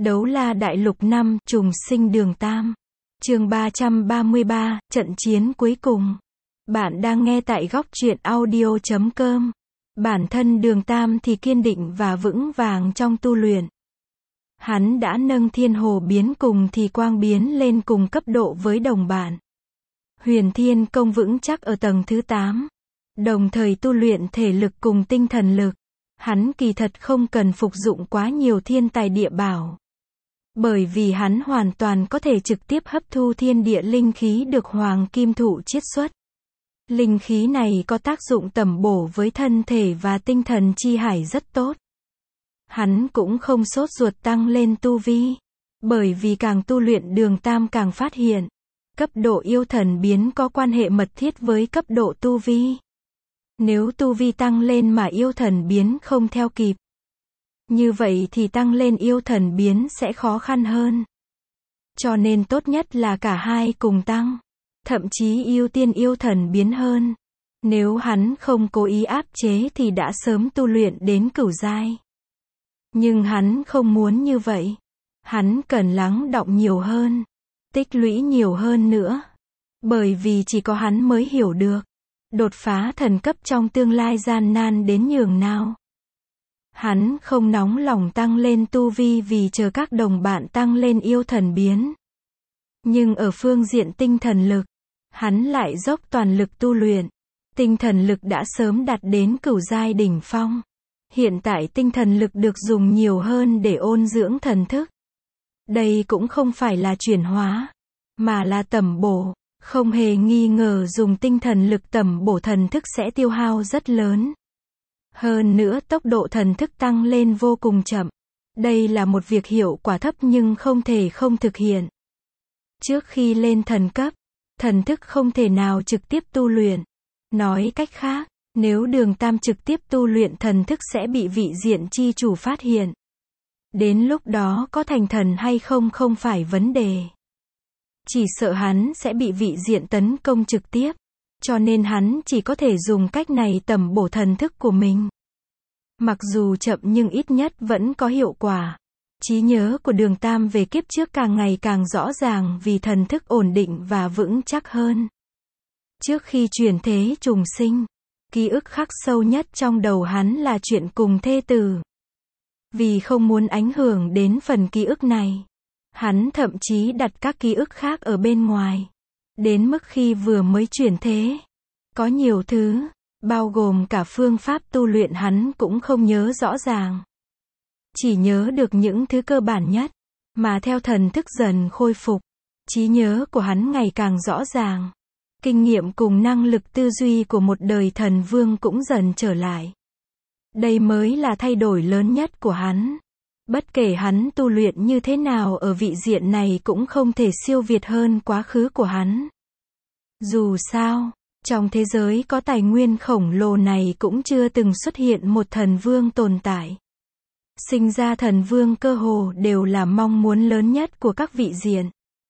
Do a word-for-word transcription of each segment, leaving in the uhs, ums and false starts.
Đấu La Đại Lục năm, Trùng Sinh Đường Tam. Chương ba trăm ba mươi ba, trận chiến cuối cùng. Bạn đang nghe tại góc truyện audio chấm com. Bản thân Đường Tam thì kiên định và vững vàng trong tu luyện. Hắn đã nâng thiên hồ biến cùng thì quang biến lên cùng cấp độ với đồng bạn. Huyền Thiên Công vững chắc ở tầng thứ tám. Đồng thời tu luyện thể lực cùng tinh thần lực. Hắn kỳ thật không cần phục dụng quá nhiều thiên tài địa bảo. Bởi vì hắn hoàn toàn có thể trực tiếp hấp thu thiên địa linh khí được Hoàng Kim Thụ chiết xuất. Linh khí này có tác dụng tẩm bổ với thân thể và tinh thần chi hải rất tốt. Hắn cũng không sốt ruột tăng lên tu vi. Bởi vì càng tu luyện Đường Tam càng phát hiện, cấp độ yêu thần biến có quan hệ mật thiết với cấp độ tu vi. Nếu tu vi tăng lên mà yêu thần biến không theo kịp, như vậy thì tăng lên yêu thần biến sẽ khó khăn hơn. Cho nên tốt nhất là cả hai cùng tăng. Thậm chí ưu tiên yêu thần biến hơn. Nếu hắn không cố ý áp chế thì đã sớm tu luyện đến cửu giai. Nhưng hắn không muốn như vậy. Hắn cần lắng đọng nhiều hơn, tích lũy nhiều hơn nữa. Bởi vì chỉ có hắn mới hiểu được đột phá thần cấp trong tương lai gian nan đến nhường nào. Hắn không nóng lòng tăng lên tu vi vì chờ các đồng bạn tăng lên yêu thần biến. Nhưng ở phương diện tinh thần lực, hắn lại dốc toàn lực tu luyện. Tinh thần lực đã sớm đạt đến cửu giai đỉnh phong. Hiện tại tinh thần lực được dùng nhiều hơn để ôn dưỡng thần thức. Đây cũng không phải là chuyển hóa, mà là tẩm bổ. Không hề nghi ngờ dùng tinh thần lực tẩm bổ thần thức sẽ tiêu hao rất lớn. Hơn nữa tốc độ thần thức tăng lên vô cùng chậm. Đây là một việc hiệu quả thấp nhưng không thể không thực hiện. Trước khi lên thần cấp, thần thức không thể nào trực tiếp tu luyện. Nói cách khác, nếu Đường Tam trực tiếp tu luyện thần thức sẽ bị vị diện chi chủ phát hiện. Đến lúc đó có thành thần hay không không phải vấn đề. Chỉ sợ hắn sẽ bị vị diện tấn công trực tiếp. Cho nên hắn chỉ có thể dùng cách này tẩm bổ thần thức của mình. Mặc dù chậm nhưng ít nhất vẫn có hiệu quả. Trí nhớ của Đường Tam về kiếp trước càng ngày càng rõ ràng vì thần thức ổn định và vững chắc hơn. Trước khi chuyển thế trùng sinh, ký ức khắc sâu nhất trong đầu hắn là chuyện cùng thê tử. Vì không muốn ảnh hưởng đến phần ký ức này, hắn thậm chí đặt các ký ức khác ở bên ngoài. Đến mức khi vừa mới chuyển thế, có nhiều thứ, bao gồm cả phương pháp tu luyện hắn cũng không nhớ rõ ràng. Chỉ nhớ được những thứ cơ bản nhất, mà theo thần thức dần khôi phục, trí nhớ của hắn ngày càng rõ ràng. Kinh nghiệm cùng năng lực tư duy của một đời thần vương cũng dần trở lại. Đây mới là thay đổi lớn nhất của hắn. Bất kể hắn tu luyện như thế nào ở vị diện này cũng không thể siêu việt hơn quá khứ của hắn. Dù sao, trong thế giới có tài nguyên khổng lồ này cũng chưa từng xuất hiện một thần vương tồn tại. Sinh ra thần vương cơ hồ đều là mong muốn lớn nhất của các vị diện.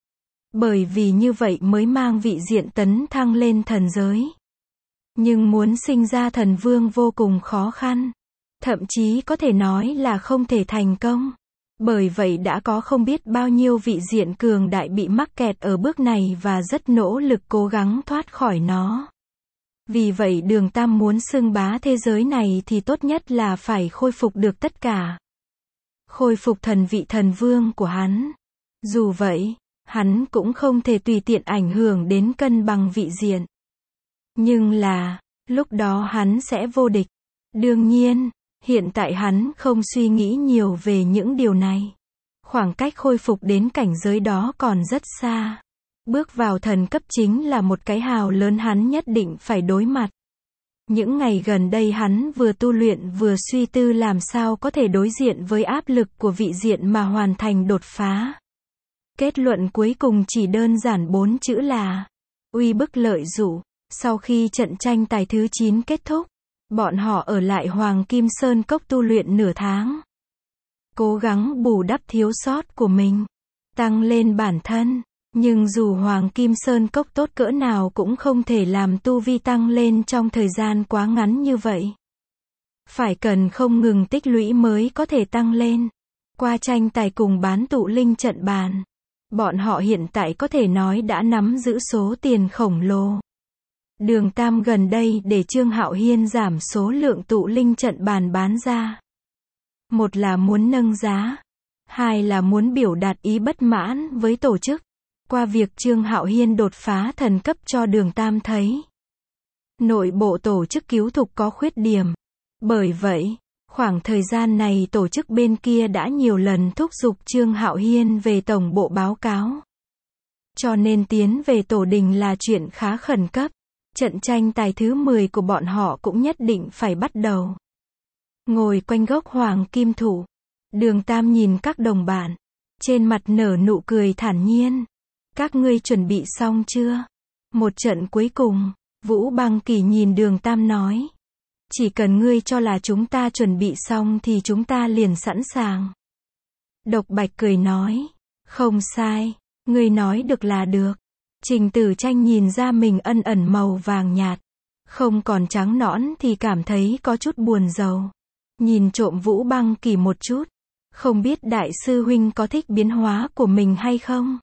Bởi vì như vậy mới mang vị diện tấn thăng lên thần giới. Nhưng muốn sinh ra thần vương vô cùng khó khăn. Thậm chí có thể nói là không thể thành công. Bởi vậy đã có không biết bao nhiêu vị diện cường đại bị mắc kẹt ở bước này và rất nỗ lực cố gắng thoát khỏi nó. Vì vậy Đường Tam muốn xưng bá thế giới này thì tốt nhất là phải khôi phục được tất cả. Khôi phục thần vị thần vương của hắn. Dù vậy, hắn cũng không thể tùy tiện ảnh hưởng đến cân bằng vị diện. Nhưng là, lúc đó hắn sẽ vô địch. Đương nhiên, hiện tại hắn không suy nghĩ nhiều về những điều này. Khoảng cách khôi phục đến cảnh giới đó còn rất xa. Bước vào thần cấp chính là một cái hào lớn hắn nhất định phải đối mặt. Những ngày gần đây hắn vừa tu luyện vừa suy tư làm sao có thể đối diện với áp lực của vị diện mà hoàn thành đột phá. Kết luận cuối cùng chỉ đơn giản bốn chữ là uy bức lợi dụ. Sau khi trận tranh tài thứ chín kết thúc, bọn họ ở lại Hoàng Kim Sơn Cốc tu luyện nửa tháng. Cố gắng bù đắp thiếu sót của mình, tăng lên bản thân. Nhưng dù Hoàng Kim Sơn Cốc tốt cỡ nào cũng không thể làm tu vi tăng lên trong thời gian quá ngắn như vậy. Phải cần không ngừng tích lũy mới có thể tăng lên. Qua tranh tài cùng bán tụ linh trận bàn, bọn họ hiện tại có thể nói đã nắm giữ số tiền khổng lồ. Đường Tam gần đây để Trương Hạo Hiên giảm số lượng tụ linh trận bàn bán ra. Một là muốn nâng giá, hai là muốn biểu đạt ý bất mãn với tổ chức, qua việc Trương Hạo Hiên đột phá thần cấp cho Đường Tam thấy. Nội bộ tổ chức cứu thục có khuyết điểm. Bởi vậy, khoảng thời gian này tổ chức bên kia đã nhiều lần thúc giục Trương Hạo Hiên về tổng bộ báo cáo. Cho nên tiến về tổ đình là chuyện khá khẩn cấp. Trận tranh tài thứ mười của bọn họ cũng nhất định phải bắt đầu. Ngồi quanh gốc hoàng kim thụ, Đường Tam nhìn các đồng bạn, trên mặt nở nụ cười thản nhiên. Các ngươi chuẩn bị xong chưa? Một trận cuối cùng, Vũ Băng Kỳ nhìn Đường Tam nói. Chỉ cần ngươi cho là chúng ta chuẩn bị xong thì chúng ta liền sẵn sàng. Độc Bạch cười nói. Không sai, ngươi nói được là được. Trình Tử Tranh nhìn ra mình ân ẩn màu vàng nhạt, không còn trắng nõn thì cảm thấy có chút buồn rầu. Nhìn trộm Vũ Băng Kỳ một chút, không biết đại sư huynh có thích biến hóa của mình hay không?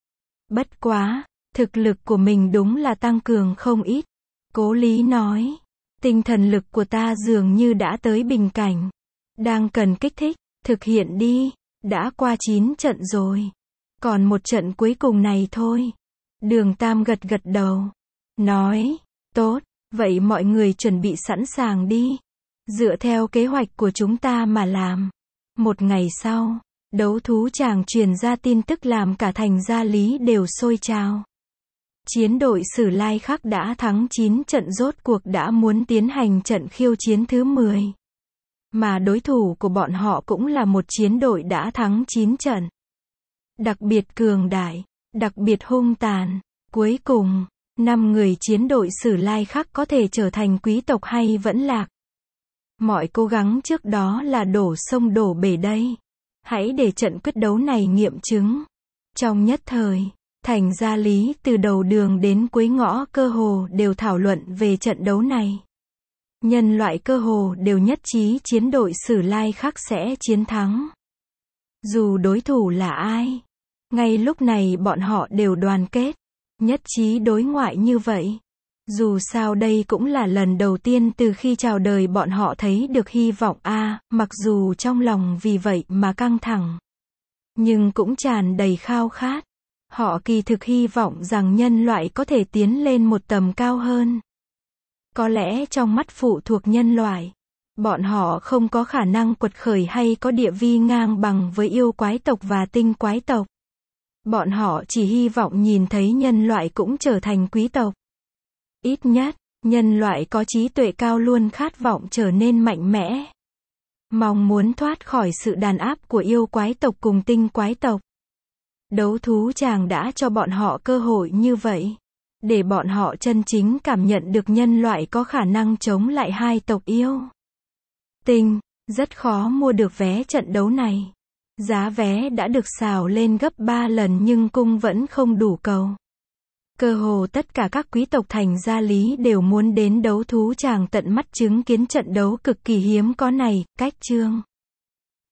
Bất quá, thực lực của mình đúng là tăng cường không ít. Cố Lý nói, tinh thần lực của ta dường như đã tới bình cảnh, đang cần kích thích, thực hiện đi, đã qua chín trận rồi, còn một trận cuối cùng này thôi. Đường Tam gật gật đầu, nói, tốt, vậy mọi người chuẩn bị sẵn sàng đi, dựa theo kế hoạch của chúng ta mà làm. Một ngày sau, đấu thú tràng truyền ra tin tức làm cả thành Gia Lý đều sôi trào. Chiến đội Sử Lai Khắc đã thắng chín trận, rốt cuộc đã muốn tiến hành trận khiêu chiến thứ mười. Mà đối thủ của bọn họ cũng là một chiến đội đã thắng chín trận. Đặc biệt cường đại, đặc biệt hung tàn. Cuối cùng, năm người chiến đội Sử Lai Khắc có thể trở thành quý tộc hay vẫn lạc. Mọi cố gắng trước đó là đổ sông đổ bể đây. Hãy để trận quyết đấu này nghiệm chứng. Trong nhất thời, thành Gia Lý từ đầu đường đến cuối ngõ cơ hồ đều thảo luận về trận đấu này. Nhân loại cơ hồ đều nhất trí chiến đội Sử Lai Khắc sẽ chiến thắng. Dù đối thủ là ai, ngay lúc này bọn họ đều đoàn kết, nhất trí đối ngoại như vậy. Dù sao đây cũng là lần đầu tiên từ khi chào đời bọn họ thấy được hy vọng a, à, mặc dù trong lòng vì vậy mà căng thẳng, nhưng cũng tràn đầy khao khát. Họ kỳ thực hy vọng rằng nhân loại có thể tiến lên một tầm cao hơn. Có lẽ trong mắt phụ thuộc nhân loại, bọn họ không có khả năng quật khởi hay có địa vị ngang bằng với yêu quái tộc và tinh quái tộc. Bọn họ chỉ hy vọng nhìn thấy nhân loại cũng trở thành quý tộc. Ít nhất, nhân loại có trí tuệ cao luôn khát vọng trở nên mạnh mẽ. Mong muốn thoát khỏi sự đàn áp của yêu quái tộc cùng tinh quái tộc. Đấu thú tràng đã cho bọn họ cơ hội như vậy, để bọn họ chân chính cảm nhận được nhân loại có khả năng chống lại hai tộc yêu tinh. Rất khó mua được vé trận đấu này. Giá vé đã được xào lên gấp ba lần nhưng cung vẫn không đủ cầu. Cơ hồ tất cả các quý tộc thành Gia Lý đều muốn đến đấu thú tràng tận mắt chứng kiến trận đấu cực kỳ hiếm có này. Cách chương